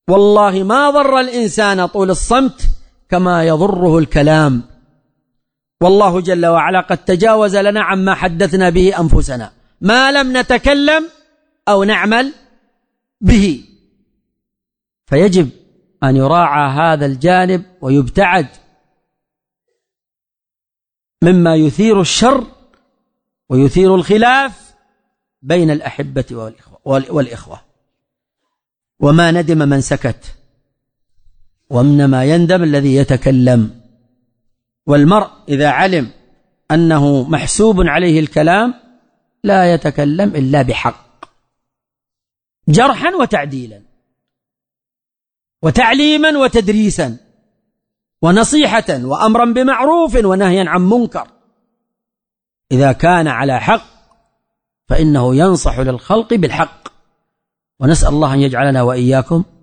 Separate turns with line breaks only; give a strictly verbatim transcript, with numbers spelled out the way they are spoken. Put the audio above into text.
والله ما ضر الإنسان طول الصمت كما يضره الكلام. والله جل وعلا قد تجاوز لنا عما حدثنا به أنفسنا ما لم نتكلم أو نعمل به، فيجب أن يراعى هذا الجانب ويبتعد مما يثير الشر ويثير الخلاف بين الأحبة والإخوة. وما ندم من سكت، وإنما يندم الذي يتكلم. والمرء إذا علم أنه محسوب عليه الكلام لا يتكلم إلا بحق، جرحا وتعديلا وتعليما وتدريسا ونصيحة وأمرا بمعروف ونهيا عن منكر. إذا كان على حق فإنه ينصح للخلق بالحق. ونسأل الله أن يجعلنا وإياكم